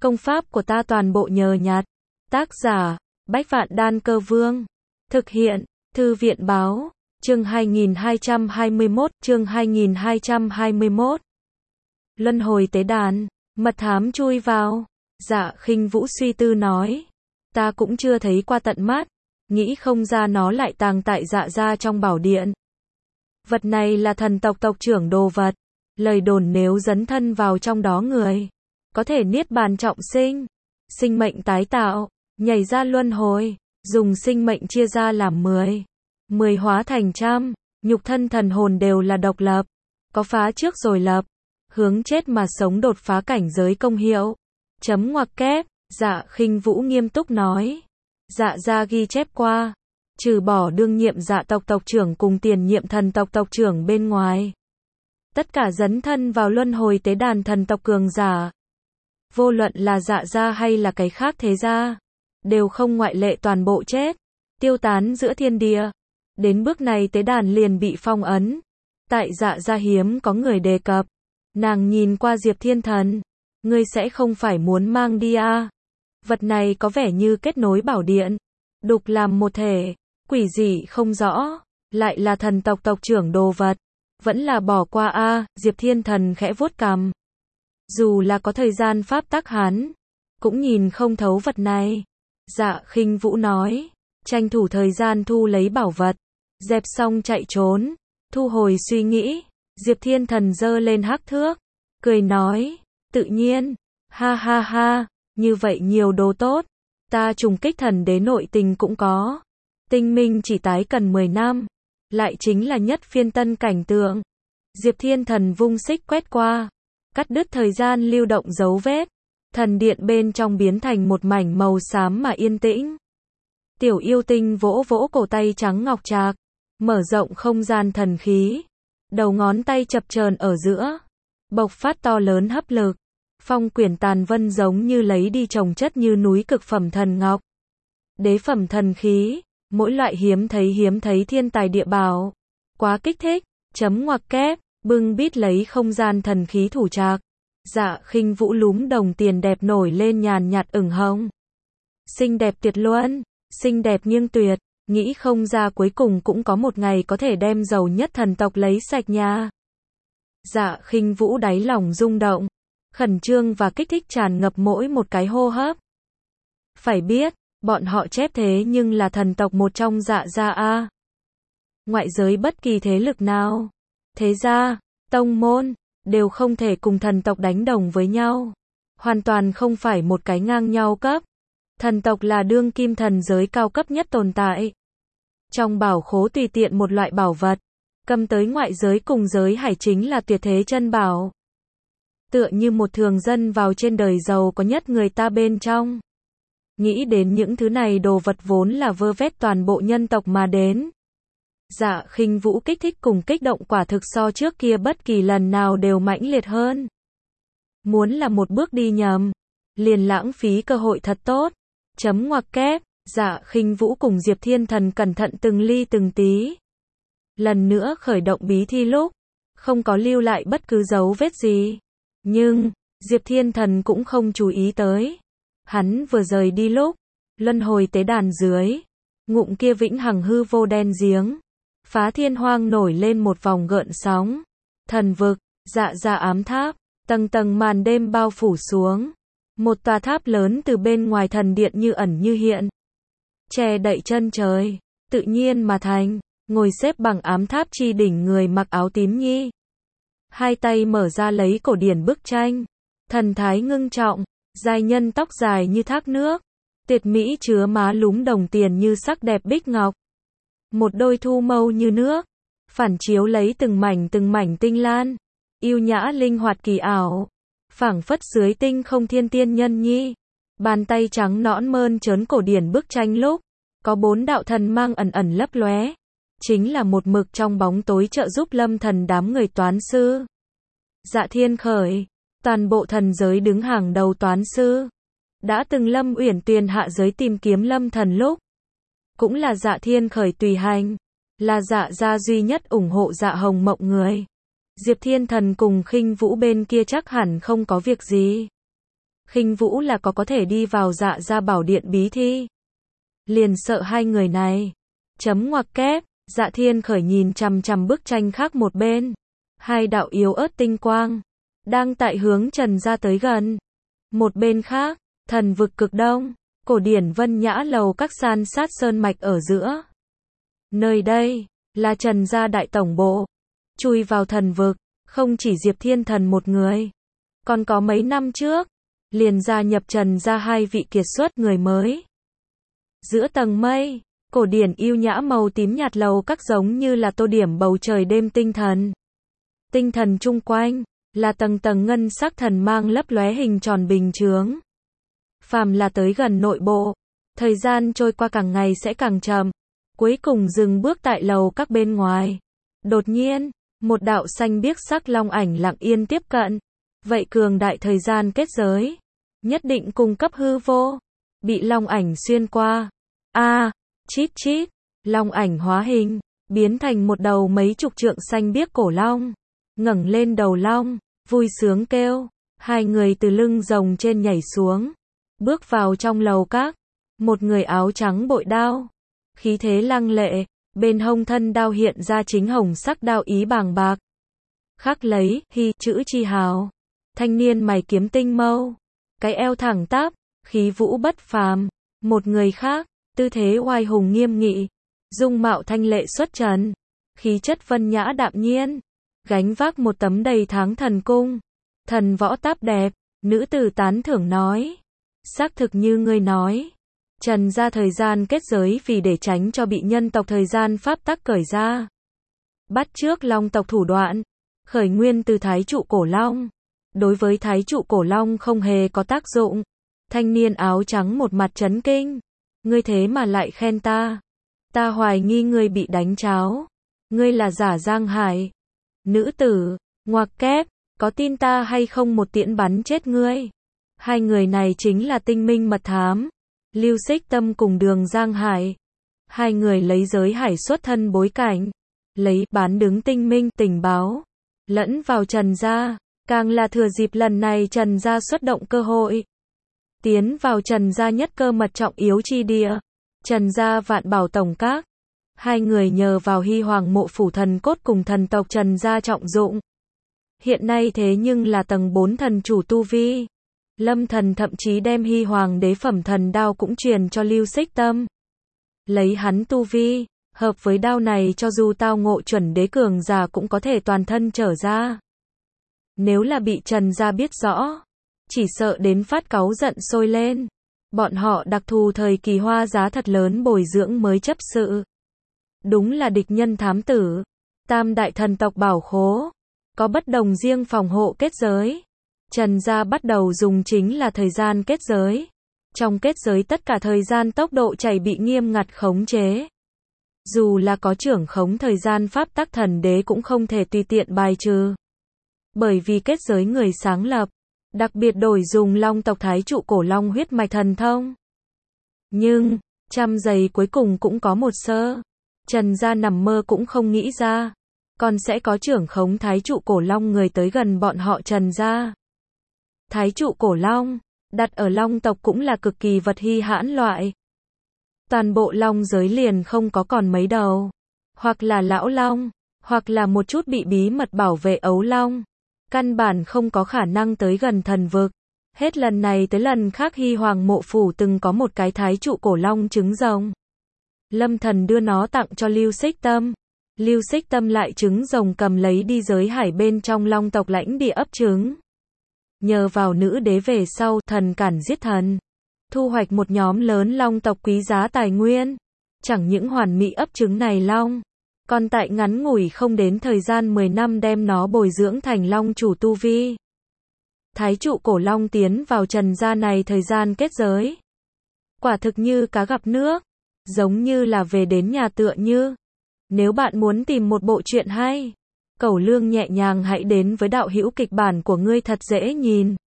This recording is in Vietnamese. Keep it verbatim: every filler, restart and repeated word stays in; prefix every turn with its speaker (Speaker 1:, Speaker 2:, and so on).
Speaker 1: Công pháp của ta toàn bộ nhờ nhặt. Tác giả, Bách Vạn Đan Cơ Vương. Thực hiện, Thư viện Báo. Chương hai nghìn hai trăm hai mươi mốt, chương hai nghìn hai trăm hai mươi mốt. Luân hồi tế đàn, mật thám chui vào. Dạ Khinh Vũ suy tư nói. Ta cũng chưa thấy qua tận mắt, nghĩ không ra nó lại tàng tại Dạ gia trong bảo điện. Vật này là thần tộc tộc trưởng đồ vật. Lời đồn nếu dấn thân vào trong đó người, có thể niết bàn trọng sinh, sinh mệnh tái tạo, nhảy ra luân hồi, dùng sinh mệnh chia ra làm mười, mười hóa thành trăm, nhục thân thần hồn đều là độc lập, có phá trước rồi lập, hướng chết mà sống đột phá cảnh giới công hiệu. Chấm ngoặc kép, Dạ Khinh Vũ nghiêm túc nói. Dạ gia ghi chép qua, trừ bỏ đương nhiệm Dạ tộc tộc trưởng cùng tiền nhiệm thần tộc tộc trưởng bên ngoài, tất cả dấn thân vào luân hồi tế đàn thần tộc cường giả, vô luận là Dạ gia hay là cái khác thế gia, đều không ngoại lệ toàn bộ chết, tiêu tán giữa thiên địa. Đến bước này tế đàn liền bị phong ấn. Tại Dạ gia hiếm có người đề cập. Nàng nhìn qua Diệp Thiên Thần. Ngươi sẽ không phải muốn mang đi à? Vật này có vẻ như kết nối bảo điện, đục làm một thể, quỷ dị không rõ, lại là thần tộc tộc trưởng đồ vật. Vẫn là bỏ qua a à? Diệp Thiên Thần khẽ vuốt cằm. Dù là có thời gian pháp tắc hắn, cũng nhìn không thấu vật này. Dạ Khinh Vũ nói, tranh thủ thời gian thu lấy bảo vật, dẹp xong chạy trốn, thu hồi suy nghĩ. Diệp Thiên Thần giơ lên hắc thước, cười nói, tự nhiên, ha ha ha, như vậy nhiều đồ tốt, ta trùng kích thần đế nội tình cũng có. Tinh minh chỉ tái cần mười năm, lại chính là nhất phiên tân cảnh tượng. Diệp Thiên Thần vung xích quét qua, cắt đứt thời gian lưu động dấu vết. Thần điện bên trong biến thành một mảnh màu xám mà yên tĩnh. Tiểu yêu tinh vỗ vỗ cổ tay trắng ngọc trạc, mở rộng không gian thần khí. Đầu ngón tay chập chờn ở giữa, bộc phát to lớn hấp lực. Phong quyển tàn vân giống như lấy đi trồng chất như núi cực phẩm thần ngọc. Đế phẩm thần khí, mỗi loại hiếm thấy hiếm thấy thiên tài địa bảo. Quá kích thích, chấm ngoặc kép, bưng bít lấy không gian thần khí thủ trạc. Dạ Khinh Vũ lúm đồng tiền đẹp nổi lên nhàn nhạt ửng hồng. Xinh đẹp tuyệt luân, xinh đẹp nghiêng tuyệt, nghĩ không ra cuối cùng cũng có một ngày có thể đem giàu nhất thần tộc lấy sạch nhà. Dạ Khinh Vũ đáy lòng rung động, khẩn trương và kích thích tràn ngập mỗi một cái hô hấp. Phải biết, bọn họ chép thế nhưng là thần tộc một trong Dạ gia a. Ngoại giới bất kỳ thế lực nào, thế gia, tông môn, đều không thể cùng thần tộc đánh đồng với nhau. Hoàn toàn không phải một cái ngang nhau cấp. Thần tộc là đương kim thần giới cao cấp nhất tồn tại. Trong bảo khố tùy tiện một loại bảo vật, cầm tới ngoại giới cùng giới hải chính là tuyệt thế chân bảo. Tựa như một thường dân vào trên đời giàu có nhất người ta bên trong. Nghĩ đến những thứ này đồ vật vốn là vơ vét toàn bộ nhân tộc mà đến. Dạ Khinh Vũ kích thích cùng kích động quả thực so trước kia bất kỳ lần nào đều mãnh liệt hơn. Muốn là một bước đi nhầm, liền lãng phí cơ hội thật tốt. Chấm ngoặc kép, Dạ Khinh Vũ cùng Diệp Thiên Thần cẩn thận từng ly từng tí. Lần nữa khởi động bí thi lúc, không có lưu lại bất cứ dấu vết gì. Nhưng, Diệp Thiên Thần cũng không chú ý tới. Hắn vừa rời đi lúc, luân hồi tế đàn dưới, ngụm kia vĩnh hằng hư vô đen giếng. Phá thiên hoang nổi lên một vòng gợn sóng. Thần vực, Dạ gia ám tháp, tầng tầng màn đêm bao phủ xuống. Một tòa tháp lớn từ bên ngoài thần điện như ẩn như hiện. Che đậy chân trời, tự nhiên mà thành, ngồi xếp bằng ám tháp chi đỉnh người mặc áo tím nhi. Hai tay mở ra lấy cổ điển bức tranh. Thần thái ngưng trọng, giai nhân tóc dài như thác nước. Tuyệt mỹ chứa má lúm đồng tiền như sắc đẹp bích ngọc. Một đôi thu mâu như nước, phản chiếu lấy từng mảnh từng mảnh tinh lan, yêu nhã linh hoạt kỳ ảo, phảng phất dưới tinh không thiên tiên nhân nhi. Bàn tay trắng nõn mơn trớn cổ điển bức tranh lúc, có bốn đạo thần mang ẩn ẩn lấp lóe, chính là một mực trong bóng tối trợ giúp lâm thần đám người toán sư. Dạ Thiên Khởi, toàn bộ thần giới đứng hàng đầu toán sư, đã từng Lâm Uyển Tuyền hạ giới tìm kiếm lâm thần lúc, cũng là Dạ Thiên Khởi tùy hành, là Dạ gia duy nhất ủng hộ Dạ Hồng Mộng người. Diệp Thiên Thần cùng Khinh Vũ bên kia chắc hẳn không có việc gì. Khinh Vũ là có có thể đi vào Dạ Gia Bảo Điện bí thi. Liền sợ hai người này. Chấm ngoặc kép, Dạ Thiên Khởi nhìn chằm chằm bức tranh khác một bên. Hai đạo yếu ớt tinh quang, đang tại hướng Trần Gia tới gần. Một bên khác, thần vực cực đông, cổ điển Vân Nhã lầu các san sát sơn mạch ở giữa. Nơi đây, là Trần Gia đại tổng bộ. Chui vào thần vực, không chỉ Diệp Thiên Thần một người. Còn có mấy năm trước, liền gia nhập Trần Gia hai vị kiệt xuất người mới. Giữa tầng mây, cổ điển yêu nhã màu tím nhạt lầu các giống như là tô điểm bầu trời đêm tinh thần. Tinh thần chung quanh, là tầng tầng ngân sắc thần mang lấp lóe hình tròn bình chướng. Phàm là tới gần nội bộ, thời gian trôi qua càng ngày sẽ càng chậm. Cuối cùng dừng bước tại lầu các bên ngoài. Đột nhiên, một đạo xanh biếc sắc long ảnh lặng yên tiếp cận. Vậy cường đại thời gian kết giới, nhất định cung cấp hư vô. Bị long ảnh xuyên qua. A, à, chít chít, long ảnh hóa hình, biến thành một đầu mấy chục trượng xanh biếc cổ long. Ngẩng lên đầu long, vui sướng kêu. Hai người từ lưng rồng trên nhảy xuống, bước vào trong lầu các. Một người áo trắng bội đao, khí thế lăng lệ, bên hông thân đao hiện ra chính hồng sắc đao ý bàng bạc. Khắc lấy, hy, chữ chi hào. Thanh niên mày kiếm tinh mâu, cái eo thẳng tắp, khí vũ bất phàm. Một người khác, tư thế oai hùng nghiêm nghị, dung mạo thanh lệ xuất trần, khí chất vân nhã đạm nhiên, gánh vác một tấm đầy tháng thần cung. Thần võ táp đẹp, nữ tử tán thưởng nói. Xác thực như ngươi nói. Trần Gia thời gian kết giới vì để tránh cho bị nhân tộc thời gian pháp tắc cởi ra. Bắt chước long tộc thủ đoạn, khởi nguyên từ thái trụ cổ long. Đối với thái trụ cổ long không hề có tác dụng. Thanh niên áo trắng một mặt chấn kinh. Ngươi thế mà lại khen ta. Ta hoài nghi ngươi bị đánh cháo. Ngươi là giả Giang Hải. Nữ tử, ngoặc kép, có tin ta hay không một tiễn bắn chết ngươi. Hai người này chính là tinh minh mật thám. Lưu Xích Tâm cùng Đường Giang Hải. Hai người lấy giới hải xuất thân bối cảnh. Lấy bán đứng tinh minh tình báo. Lẫn vào Trần Gia. Càng là thừa dịp lần này Trần Gia xuất động cơ hội. Tiến vào Trần Gia nhất cơ mật trọng yếu chi địa. Trần Gia vạn bảo tổng các. Hai người nhờ vào Hy Hoàng mộ phủ thần cốt cùng thần tộc Trần Gia trọng dụng. Hiện nay thế nhưng là tầng bốn thần chủ tu vi. Lâm Thần thậm chí đem Hy Hoàng đế phẩm thần đao cũng truyền cho Lưu Xích Tâm. Lấy hắn tu vi, hợp với đao này cho dù tao ngộ chuẩn đế cường giả cũng có thể toàn thân trở ra. Nếu là bị Trần Gia biết rõ, chỉ sợ đến phát cáu giận sôi lên. Bọn họ đặc thù thời kỳ hoa giá thật lớn bồi dưỡng mới chấp sự. Đúng là địch nhân thám tử. Tam đại thần tộc bảo khố, có bất đồng riêng phòng hộ kết giới. Trần Gia bắt đầu dùng chính là thời gian kết giới. Trong kết giới tất cả thời gian tốc độ chảy bị nghiêm ngặt khống chế. Dù là có trưởng khống thời gian pháp tắc thần đế cũng không thể tùy tiện bài trừ. Bởi vì kết giới người sáng lập, đặc biệt đổi dùng long tộc thái trụ cổ long huyết mạch thần thông. Nhưng, trăm giây cuối cùng cũng có một sơ. Trần Gia nằm mơ cũng không nghĩ ra. Còn sẽ có trưởng khống thái trụ cổ long người tới gần bọn họ Trần Gia. Thái trụ cổ long, đặt ở long tộc cũng là cực kỳ vật hy hãn loại. Toàn bộ long giới liền không có còn mấy đầu. Hoặc là lão long, hoặc là một chút bị bí mật bảo vệ ấu long. Căn bản không có khả năng tới gần thần vực. Hết lần này tới lần khác Hy Hoàng mộ phủ từng có một cái thái trụ cổ long trứng rồng. Lâm Thần đưa nó tặng cho Lưu Xích Tâm. Lưu Xích Tâm lại trứng rồng cầm lấy đi giới hải bên trong long tộc lãnh địa ấp trứng. Nhờ vào nữ đế về sau, thần cản giết thần. Thu hoạch một nhóm lớn long tộc quý giá tài nguyên. Chẳng những hoàn mỹ ấp trứng này long, còn tại ngắn ngủi không đến thời gian mười năm đem nó bồi dưỡng thành long chủ tu vi. Thái trụ cổ long tiến vào Trần Gia này thời gian kết giới. Quả thực như cá gặp nước, giống như là về đến nhà tựa như. Nếu bạn muốn tìm một bộ truyện hay, Cẩu Lương nhẹ nhàng hãy đến với đạo hữu kịch bản của ngươi thật dễ nhìn.